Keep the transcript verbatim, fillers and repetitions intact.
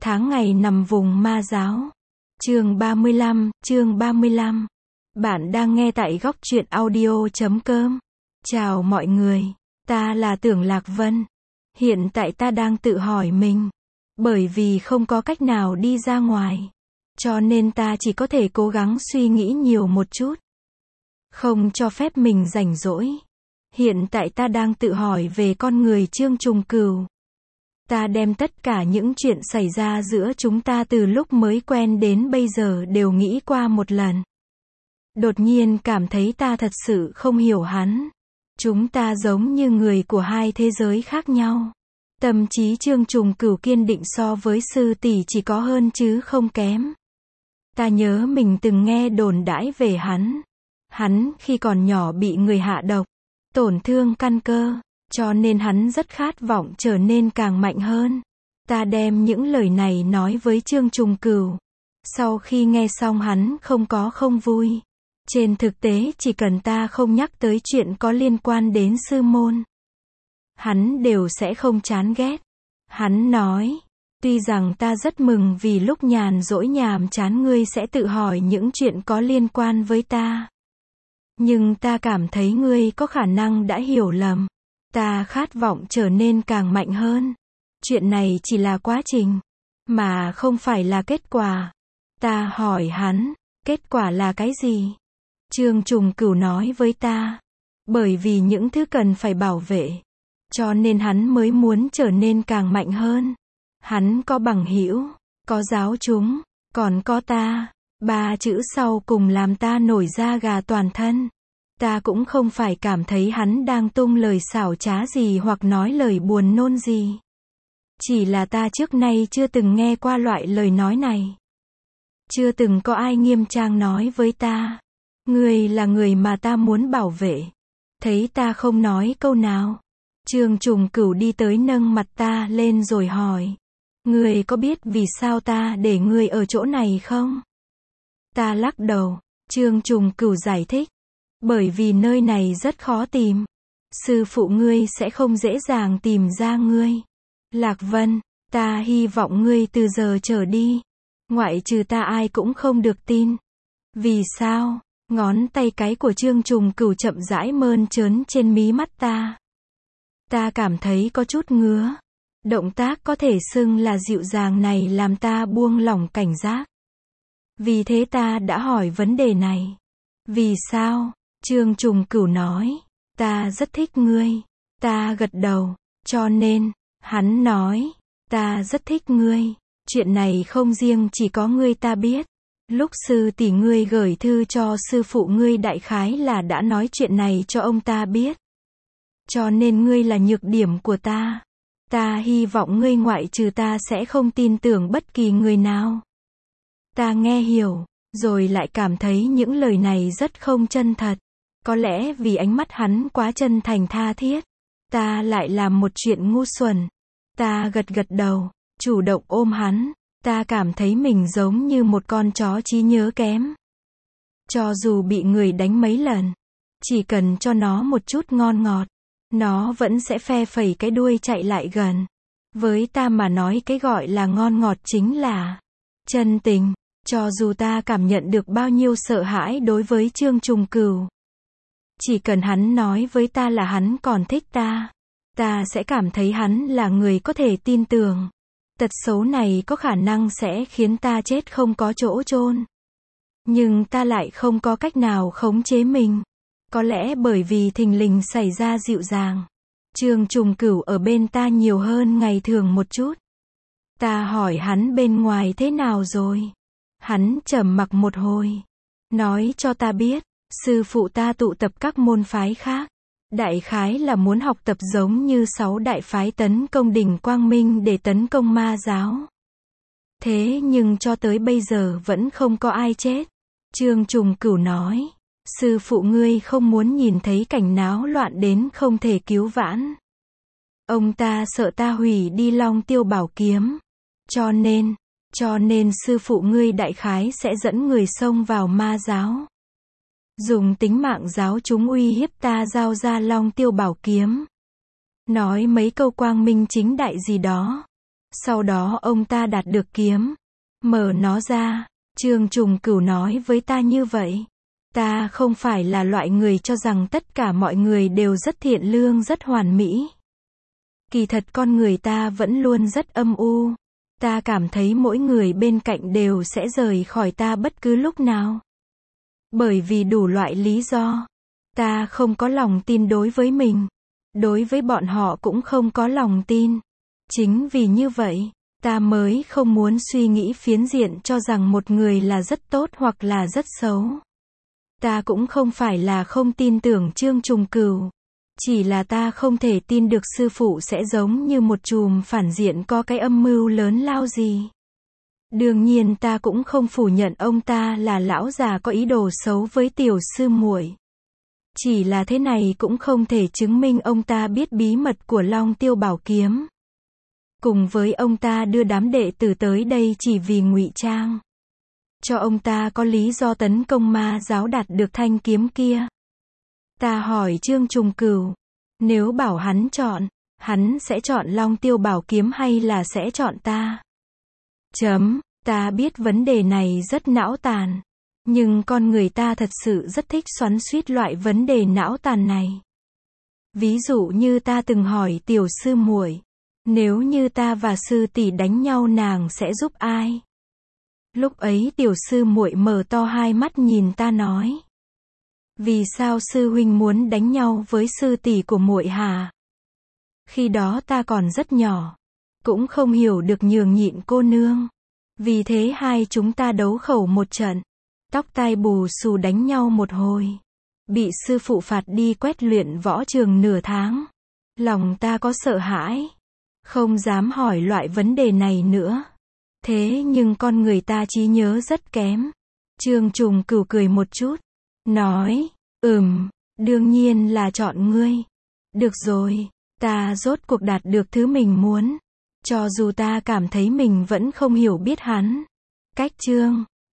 tháng ngày nằm vùng ma giáo. Chương ba mươi lăm, chương ba mươi lăm. Bạn đang nghe tại góc truyện audio chấm com. Chào mọi người, ta là Tưởng Lạc Vân. Hiện tại ta đang tự hỏi mình, bởi vì không có cách nào đi ra ngoài, cho nên ta chỉ có thể cố gắng suy nghĩ nhiều một chút, không cho phép mình rảnh rỗi. Hiện tại ta đang tự hỏi về con người Chương Trùng Cửu. Ta đem tất cả những chuyện xảy ra giữa chúng ta từ lúc mới quen đến bây giờ đều nghĩ qua một lần. Đột nhiên cảm thấy ta thật sự không hiểu hắn. Chúng ta giống như người của hai thế giới khác nhau. Tâm trí Chương Trùng Cửu kiên định so với sư tỷ chỉ có hơn chứ không kém. Ta nhớ mình từng nghe đồn đãi về hắn. Hắn khi còn nhỏ bị người hạ độc, tổn thương căn cơ, cho nên hắn rất khát vọng trở nên càng mạnh hơn. Ta đem những lời này nói với Chương Trùng Cửu. Sau khi nghe xong hắn không có không vui. Trên thực tế chỉ cần ta không nhắc tới chuyện có liên quan đến sư môn, hắn đều sẽ không chán ghét. Hắn nói, tuy rằng ta rất mừng vì lúc nhàn rỗi nhàm chán ngươi sẽ tự hỏi những chuyện có liên quan với ta. Nhưng ta cảm thấy ngươi có khả năng đã hiểu lầm. Ta khát vọng trở nên càng mạnh hơn. Chuyện này chỉ là quá trình, mà không phải là kết quả. Ta hỏi hắn, kết quả là cái gì? Chương Trùng Cửu nói với ta, bởi vì những thứ cần phải bảo vệ, cho nên hắn mới muốn trở nên càng mạnh hơn. Hắn có bằng hữu, có giáo chúng, còn có ta. Ba chữ sau cùng làm ta nổi da gà toàn thân. Ta cũng không phải cảm thấy hắn đang tung lời xảo trá gì hoặc nói lời buồn nôn gì. Chỉ là ta trước nay chưa từng nghe qua loại lời nói này. Chưa từng có ai nghiêm trang nói với ta, ngươi là người mà ta muốn bảo vệ. Thấy ta không nói câu nào, Chương Trùng Cửu đi tới nâng mặt ta lên rồi hỏi, ngươi có biết vì sao ta để ngươi ở chỗ này không? Ta lắc đầu. Chương Trùng Cửu giải thích, bởi vì nơi này rất khó tìm. Sư phụ ngươi sẽ không dễ dàng tìm ra ngươi. Lạc Vân, ta hy vọng ngươi từ giờ trở đi, ngoại trừ ta ai cũng không được tin. Vì sao? Ngón tay cái của Chương Trùng Cửu chậm rãi mơn trớn trên mí mắt ta. Ta cảm thấy có chút ngứa. Động tác có thể xưng là dịu dàng này làm ta buông lỏng cảnh giác. Vì thế ta đã hỏi vấn đề này. Vì sao? Chương Trùng Cửu nói, ta rất thích ngươi. Ta gật đầu, cho nên, hắn nói, ta rất thích ngươi. Chuyện này không riêng chỉ có ngươi ta biết. Lúc sư tỷ ngươi gửi thư cho sư phụ ngươi đại khái là đã nói chuyện này cho ông ta biết. Cho nên ngươi là nhược điểm của ta. Ta hy vọng ngươi ngoại trừ ta sẽ không tin tưởng bất kỳ người nào. Ta nghe hiểu, rồi lại cảm thấy những lời này rất không chân thật. Có lẽ vì ánh mắt hắn quá chân thành tha thiết, ta lại làm một chuyện ngu xuẩn. Ta gật gật đầu, chủ động ôm hắn. Ta cảm thấy mình giống như một con chó trí nhớ kém. Cho dù bị người đánh mấy lần, chỉ cần cho nó một chút ngon ngọt, nó vẫn sẽ phe phẩy cái đuôi chạy lại gần. Với ta mà nói cái gọi là ngon ngọt chính là chân tình. Cho dù ta cảm nhận được bao nhiêu sợ hãi đối với Chương Trùng Cửu, chỉ cần hắn nói với ta là hắn còn thích ta, ta sẽ cảm thấy hắn là người có thể tin tưởng. Tật xấu này có khả năng sẽ khiến ta chết không có chỗ chôn. Nhưng ta lại không có cách nào khống chế mình. Có lẽ bởi vì thình lình xảy ra dịu dàng, Chương Trùng Cửu ở bên ta nhiều hơn ngày thường một chút. Ta hỏi hắn bên ngoài thế nào rồi. Hắn trầm mặc một hồi, nói cho ta biết, sư phụ ta tụ tập các môn phái khác. Đại khái là muốn học tập giống như sáu đại phái tấn công đỉnh Quang Minh để tấn công ma giáo. Thế nhưng cho tới bây giờ vẫn không có ai chết. Chương Trùng Cửu nói, sư phụ ngươi không muốn nhìn thấy cảnh náo loạn đến không thể cứu vãn. Ông ta sợ ta hủy đi Long Tiêu Bảo Kiếm. Cho nên, cho nên sư phụ ngươi đại khái sẽ dẫn người xông vào ma giáo, dùng tính mạng giáo chúng uy hiếp ta giao ra Long Tiêu Bảo Kiếm. Nói mấy câu quang minh chính đại gì đó. Sau đó ông ta đạt được kiếm, mở nó ra. Trương Trùng Cửu nói với ta như vậy. Ta không phải là loại người cho rằng tất cả mọi người đều rất thiện lương rất hoàn mỹ. Kỳ thật con người ta vẫn luôn rất âm u. Ta cảm thấy mỗi người bên cạnh đều sẽ rời khỏi ta bất cứ lúc nào. Bởi vì đủ loại lý do. Ta không có lòng tin đối với mình. Đối với bọn họ cũng không có lòng tin. Chính vì như vậy, ta mới không muốn suy nghĩ phiến diện cho rằng một người là rất tốt hoặc là rất xấu. Ta cũng không phải là không tin tưởng Trương Trùng Cửu. Chỉ là ta không thể tin được sư phụ sẽ giống như một chùm phản diện có cái âm mưu lớn lao gì. Đương nhiên ta cũng không phủ nhận ông ta là lão già có ý đồ xấu với tiểu sư muội. Chỉ là thế này cũng không thể chứng minh ông ta biết bí mật của Long Tiêu Bảo Kiếm. Cùng với ông ta đưa đám đệ tử tới đây chỉ vì ngụy trang. Cho ông ta có lý do tấn công ma giáo đạt được thanh kiếm kia. Ta hỏi Trương Trùng Cửu, nếu bảo hắn chọn, hắn sẽ chọn Long Tiêu Bảo Kiếm hay là sẽ chọn ta? Chấm, ta biết vấn đề này rất não tàn. Nhưng con người ta thật sự rất thích xoắn xuýt loại vấn đề não tàn này. Ví dụ như ta từng hỏi tiểu sư muội, nếu như ta và sư tỷ đánh nhau nàng sẽ giúp ai? Lúc ấy tiểu sư muội mở to hai mắt nhìn ta nói. Vì sao sư huynh muốn đánh nhau với sư tỷ của muội hả? Khi đó ta còn rất nhỏ, cũng không hiểu được nhường nhịn cô nương. Vì thế hai chúng ta đấu khẩu một trận, tóc tai bù xù đánh nhau một hồi. Bị sư phụ phạt đi quét luyện võ trường nửa tháng. Lòng ta có sợ hãi, không dám hỏi loại vấn đề này nữa. Thế nhưng con người ta trí nhớ rất kém. Trương Trùng Cửu cười một chút, nói, ừm, đương nhiên là chọn ngươi. Được rồi, ta rốt cuộc đạt được thứ mình muốn. Cho dù ta cảm thấy mình vẫn không hiểu biết hắn. Cách Trương